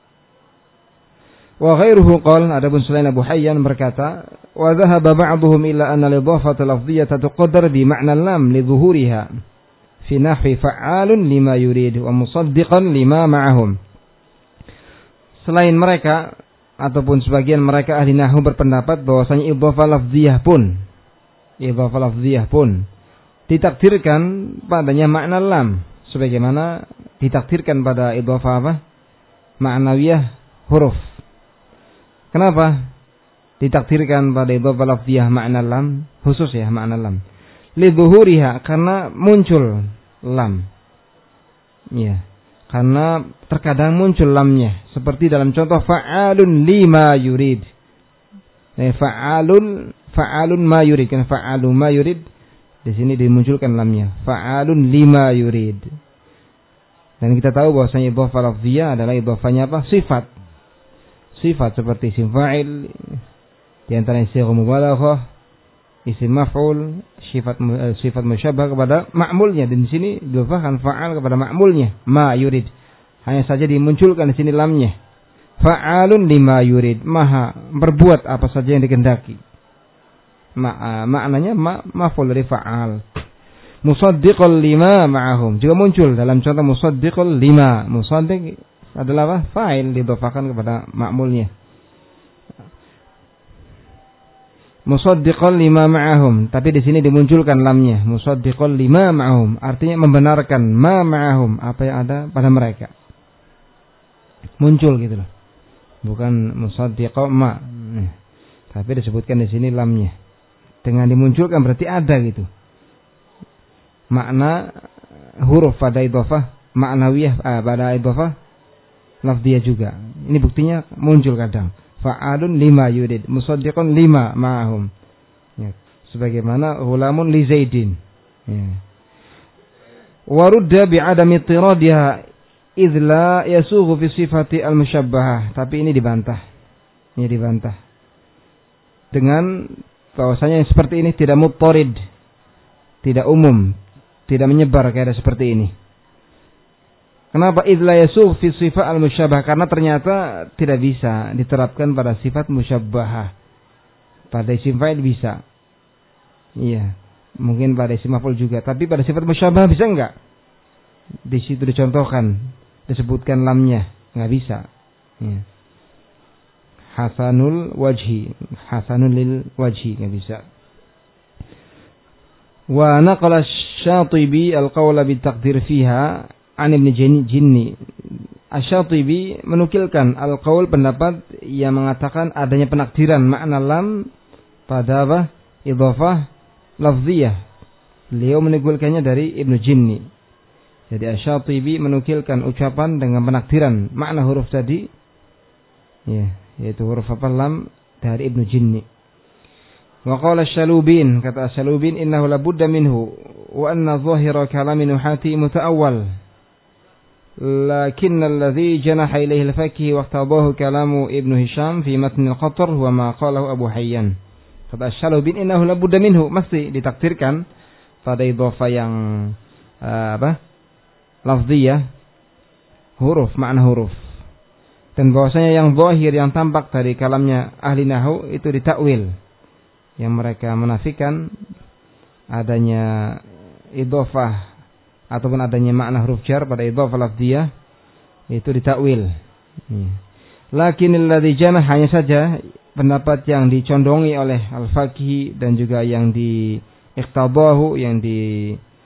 Wa ghairuhu qala, adapun selain Abu Hayyan berkata, wa dhahaba ba'dhum ila anna al-idhofah al-lafdhiyyah tuqaddar bi ma'na lam li dhuhuriha fi nahwi fa'alun lima yurid wa musaddiqan lima ma'ahum. Selain mereka ataupun sebagian mereka ahli nahwu berpendapat bahwasanya idhofah lafdhiyah pun idhofah lafdhiyah pun ditakdirkan padanya makna lam, sebagaimana ditakdirkan pada idhofah apa? Ma'nawiyah huruf. Kenapa ditakdirkan pada idhofah lafdhiyah makna lam khusus ya, makna lam? Lidzuhuriha, karena muncul lam. Ya, karena terkadang muncul lamnya, seperti dalam contoh fa'alun lima yurid. Eh, fa'alun fa'alun ma yurid, kan fa'alun ma yurid di sini dimunculkan lamnya. Fa'alun lima yurid. Dan kita tahu bahwasanya idhofah lafziyah adalah idhofahnya apa? Sifat. Sifat seperti isim fa'il, di antara isim mubalaghah, isim maf'ul, sifat sifat musyabbah kepada ma'mulnya, dan di sini didhofahkan fa'al kepada ma'mulnya, ma yurid. Hanya saja dimunculkan di sini lamnya. Fa'alun lima yurid, maha berbuat apa saja yang dikehendaki. Ma, maknanya ma, maf'ul dari fa'al. Musaddiqul lima ma'ahum, juga muncul dalam contoh musaddiqul lima. Musaddiq adalah apa? Fa'il, didhofahkan kepada ma'mulnya. Musaddiqul lima ma'ahum, tapi di sini dimunculkan lamnya. Musaddiqul lima ma'ahum, artinya membenarkan ma ma'ahum, apa yang ada pada mereka. Muncul gitu loh. Bukan musaddiqul ma. Tapi disebutkan di sini lamnya. Dengan dimunculkan berarti ada gitu. Makna huruf pada idhofah ma'nawiyah, eh, pada idhofah lafdhiyah juga. Ini buktinya muncul kadang. Fa'alun lima yurid, musaddiqun lima ma'ahum. Ya, sebagaimana ghulamun li Zaidin. Ya. Warudda bi'adami ittiradiha idh la yasughu fi sifati al-musyabbahah. Tapi ini dibantah. Ini dibantah. Dengan bahwasanya yang seperti ini tidak muttarid, tidak umum, tidak menyebar kayak seperti ini. Kenapa idla yasugh fi sifat al-musyabbah? Karena ternyata tidak bisa diterapkan pada sifat musyabbahah. Pada isim fa'il bisa. Iya, mungkin pada isim maf'ul juga, tapi pada sifat musyabbahah bisa enggak? Di situ dicontohkan, disebutkan lamnya, enggak bisa. Iya. Hasanul wajhi, hasanul lil wajhi, enggak bisa. Wa naqala asy-Syatibi al-qawla bitaqdir fiha an Ibn Jinni. Asy-Syatibi menukilkan al-qaul, pendapat yang mengatakan adanya penakdiran makna lam pada apa? Idhofah lafziyah. Beliau menukilkannya dari Ibn Jinni. Jadi Asy-Syatibi menukilkan ucapan dengan penakdiran makna huruf tadi, ya, yaitu huruf apa? Lam, dari Ibn Jinni. Wa qala Asy-Shalubin, kata Asy-Shalubin, innahu labudda minhu wa anna dhahira kalami Nuhati muta'awwal. لكن الذي جنح إليه الفقيه واقتضاه كلام ابن هشام في متن القطر هو ما قاله أبو حيان. Kata Asy-Shalubin, innahu labudda minhu, mesti ditakdirkan pada idhofah yang uh, apa? Lafziyah, huruf, makna huruf. Dan bahwasanya yang zahir, yang tampak dari kalamnya ahli nahwu itu ditakwil. Yang mereka menafikan adanya idhofah ataupun adanya makna huruf jar pada idhofah lafziyah, itu ditakwil. Lakinnal ladzi jana, hanya saja pendapat yang dicondongi oleh al-Faqih dan juga yang di iqtadahu, yang di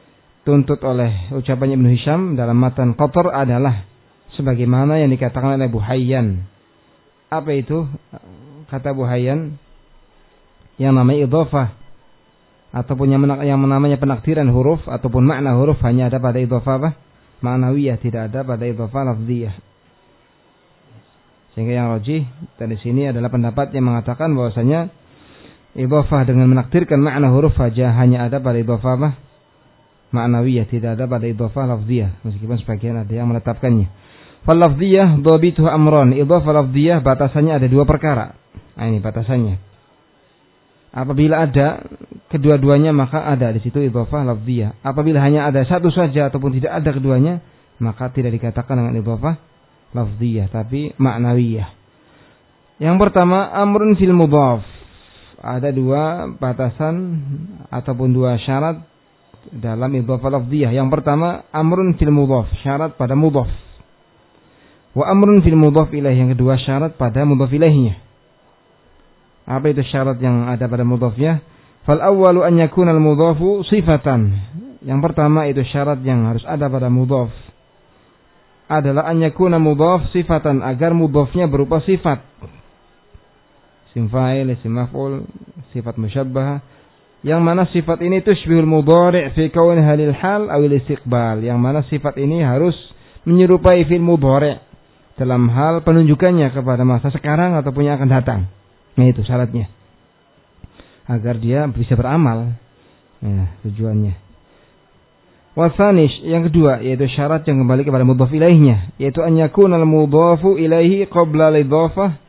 dituntut oleh ucapan Ibnu Hisham dalam matan Qatar adalah sebagaimana yang dikatakan oleh Abu Hayyan. Apa itu? Kata Abu Hayyan, yang namanya idhofah ataupun yang, yang namanya penakdiran huruf ataupun makna huruf hanya ada pada idhofah apa? Ma'nawiyah, tidak ada pada idhofah lafziyah. Sehingga yang rajih dari sini adalah pendapat yang mengatakan bahwasanya idhofah dengan menakdirkan makna huruf saja hanya ada pada idhofah apa? Ma'nawiyah, tidak ada pada idhofah lafziyah, meskipun sebagian ada yang menetapkannya. Fal lafziyah dhabituhu amran. Idhofah lafziyah batasannya ada dua perkara. Nah, ini batasannya. Apabila ada kedua-duanya maka ada di situ idhofah lafziyah. Apabila hanya ada satu saja ataupun tidak ada keduanya, maka tidak dikatakan dengan idhofah lafziyah, tapi ma'nawiyah. Yang pertama, amrun fil mudhaf. Ada dua batasan ataupun dua syarat dalam idhofah lafziyah. Yang pertama, amrun fil mudhaf, syarat pada mudhaf. Wa amrun fil mudhaf ilaih, yang kedua syarat pada mudhaf ilaihnya. Apa itu syarat yang ada pada mudhafnya? Fal awwalu an yakuna al mudhafu sifatan. Yang pertama itu syarat yang harus ada pada mudhaf adalah an yakuna mudhaf sifatan, agar mudhafnya berupa sifat. Isim fa'il, isim maf'ul, sifat musyabbah. Yang mana sifat ini tushbihul mudhari' fi kauniha lil hal aw lil istiqbal. Yang mana sifat ini harus menyerupai fi'il mudhari' dalam hal penunjukannya kepada masa sekarang ataupun yang akan datang. Nah, itu syaratnya. Agar dia bisa beramal. Nah, tujuannya. Wasanish, yang kedua, yaitu syarat yang kembali kepada mudhaf ilaihnya, yaitu an yakuna al-mudhafu ilaihi qabla al-idhafah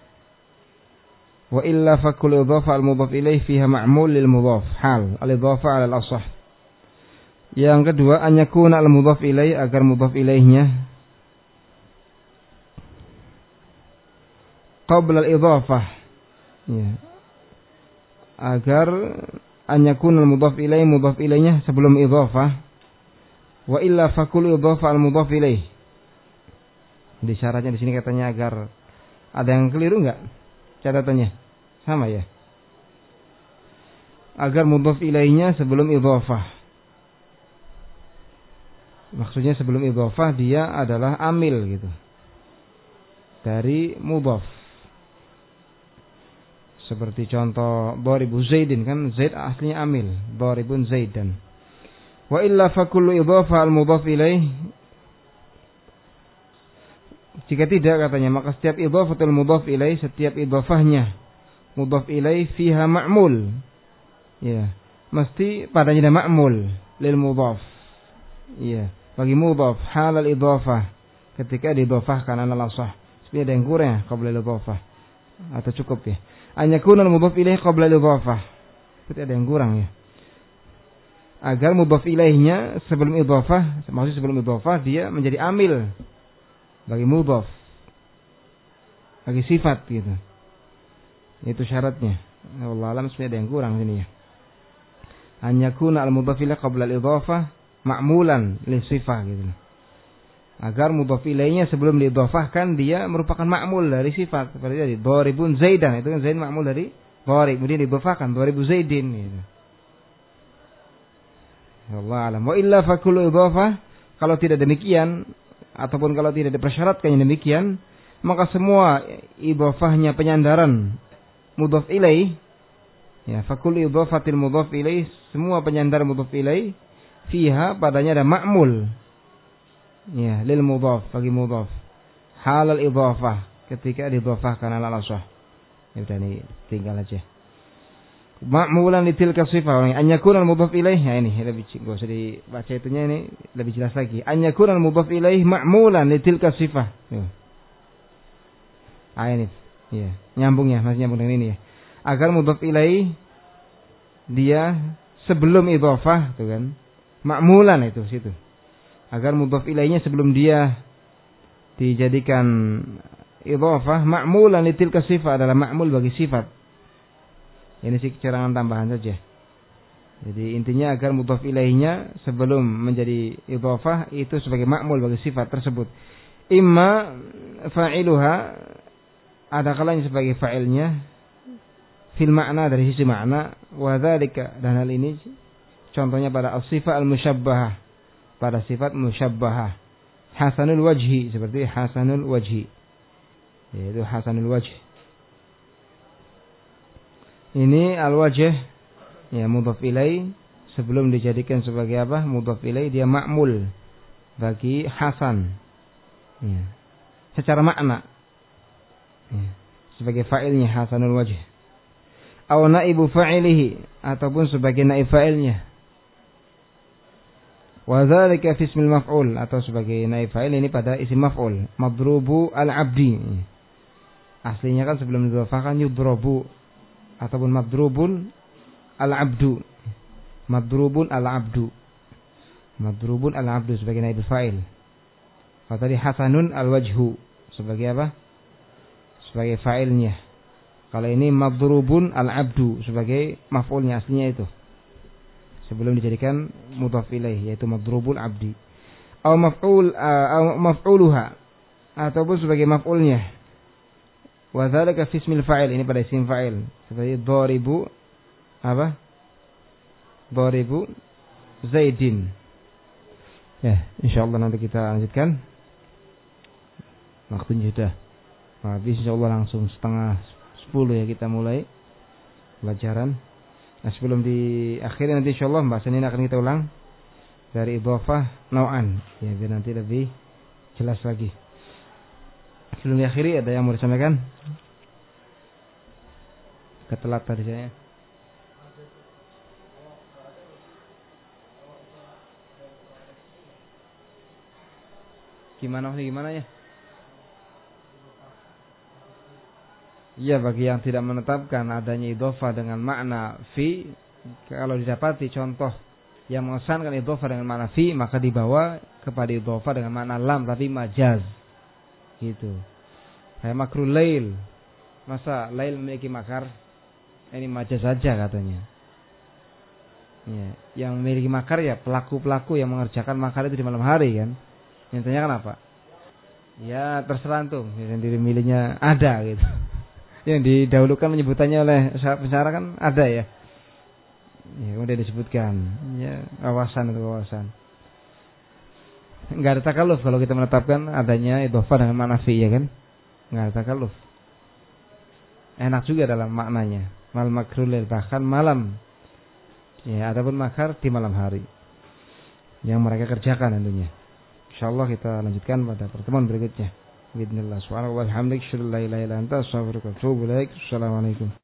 wa illa fa kullu idhafah al-mudhaf ilaihi fiha ma'mul lil mudhaf hal al-idhafah 'ala al-ashah. Yang kedua, an yakuna al-mudhaf ilaihi, agar mudhaf ilaihnya qabla al-idhafah, ya, agar an yakuna al-mudhaf ilaihi, mudhaf ilaihnya sebelum idhafah, wa illa fa kullu idhafah al-mudhaf ilaihi. Di syaratnya di sini katanya agar ada yang keliru enggak? Catatannya sama ya. Agar mudhaf ilaihnya sebelum idhafah. Maksudnya sebelum idhafah dia adalah amil gitu dari mudhaf. Seperti contoh dharibu Zaidin, kan Zaid aslinya amil, dharibun Zaidan. Wa illa fa kullu idhafah al-mudhaf ilaih, jika tidak katanya maka setiap idhafatul mudhaf ilaih, setiap idhafahnya mudhaf ilaih fiha ma'mul, ya, mesti padanya ada ma'mul lil mudhaf, ya, bagi mudhaf halal idhafah ketika diidhafahkan ala al-ashah. Sebenarnya ada yang kurang ya qabla al-idhafah atau cukup ya? An yakuna al-mudhaf ilaih qabla al-idhafah. Berarti ada yang kurang ya. Agar mudhaf ilaihnya sebelum idhafah, maksudnya sebelum idhafah dia menjadi amil bagi mudhaf, bagi sifat gitu. Itu syaratnya. Wallahu alam, sebenarnya ada yang kurang sini ya. An yakuna al-mudhaf ilaih qabla al-idhafah ma'mulan li sifah gitu. Agar mudhaf ilaihnya sebelum diidhafahkan dia merupakan ma'mul dari sifat. Seperti tadi dharibun Zaidan, itu kan Zaid ma'mul dari dharib, kemudian diidhafahkan dharibu Zaidin gitu. Allah alam. Wa illa fa kullu idhafah, kalau tidak demikian ataupun kalau tidak dipersyaratkan yang demikian, maka semua idhafahnya penyandaran mudhaf ilaih, ya, fa kullu idhafatil mudhaf ilaih, semua penyandaran mudhaf ilaih fiha padanya ada ma'mul, ya, lil mudhaf, bagi mudhaf halal idhafah ketika diidhafahkan ala al-ashah. Ya udah, ini tinggal aja. Ma'mulan li tilka sifah, an yakuna al-mudhaf ilaih. Ya, ini lebih enggak usah dibaca itunya, ini lebih jelas lagi. An yakuna al-mudhaf ilaih ma'mulan li tilka sifah. Ya. Ah, ini. Ya, nyambung ya, masih nyambung dengan ini ya. Agar mudhaf ilaih dia sebelum idhafah, tuh kan. Ma'mulan itu situ. Agar mudhaf ilaihnya sebelum dia dijadikan idhafah, ma'mulan li tilka sifah, adalah ma'mul bagi sifat. Ini sih keterangan tambahan saja. Jadi intinya agar mudhaf ilaihnya sebelum menjadi idhafah itu sebagai ma'mul bagi sifat tersebut. Imma fa'iluha, ada kalanya sebagai fa'ilnya fil makna, dari sisi makna, wa dzalika, dan hal ini contohnya pada as-sifat al-musyabbahah, pada sifat musyabbahah. Hasanul wajhi, seperti hasanul wajhi, yaitu hasanul wajh. Ini al-wajh, ya, mudhaf ilaih, sebelum dijadikan sebagai apa? Mudhaf ilaih, dia ma'mul bagi hasan, ya, secara makna, ya, sebagai fa'ilnya hasanul wajh. Aw naibu fa'ilihi, ataupun sebagai naib fa'ilnya. Wa dzalika fi ismil maf'ul, atau sebagai naib fa'il ini pada isim maf'ul. Madrubu al-'abdi. Aslinya kan sebelum didhafahkan yudrobu, ataupun madrubun al-'abdu. Madrubun al-'abdu. Madrubun al-'abdu sebagai naib fa'il. Kalau tadi hasanun al-wajhu sebagai apa? Sebagai fa'ilnya. Kalau ini madrubun al-'abdu sebagai maf'ulnya aslinya itu, sebelum dijadikan mudhaf ilaih, yaitu madrubul 'abdi. Aw maf'ul aw maf'uluha, ataupun sebagai maf'ulnya. Wa dzalika fi ismil fa'il, ini pada isim fa'il, seperti dharibu apa? Dharibu Zaidin. Ya, insyaallah nanti kita lanjutkan. Waktunya sudah habis, insyaallah langsung setengah sepuluh ya kita mulai pelajaran. Nah, sebelum diakhiri nanti insyaallah pembahasan ini akan kita ulang dari idhofah nau'an, ya, biar nanti lebih jelas lagi. Sebelum diakhiri, ada yang mau disampaikan? Ketelat tadi saya. Gimana gimana ya? Iya, bagi yang tidak menetapkan adanya idhofah dengan makna fi, kalau didapati contoh yang mengesankan idhofah dengan makna fi, maka dibawa kepada idhofah dengan makna lam tapi majaz, gitu. Kayak makrul lail, masa lail memiliki makar? Ini majaz saja katanya. Ya, yang memiliki makar ya pelaku-pelaku yang mengerjakan makar itu di malam hari kan. Intinya kan apa? Ya terserah tuh, yang diri miliknya ada gitu. Yang didahulukan menyebutannya oleh pensyarah kan ada ya. Ya, kemudian disebutkan ya kawasan atau kawasan. Enggak ada takalluf kalau kita menetapkan adanya idhofah dengan makna fi, ya kan? Enggak ada takalluf. Enak juga dalam maknanya. Mal makrul bahkan malam. Ya, ataupun makar di malam hari yang mereka kerjakan tentunya. Insyaallah kita lanjutkan pada pertemuan berikutnya. Bismillah subhanahu wa ta'ala. Alhamdulillah la ilaha illa anta astaghfiruka wa atubu ilaik. Assalamualaikum.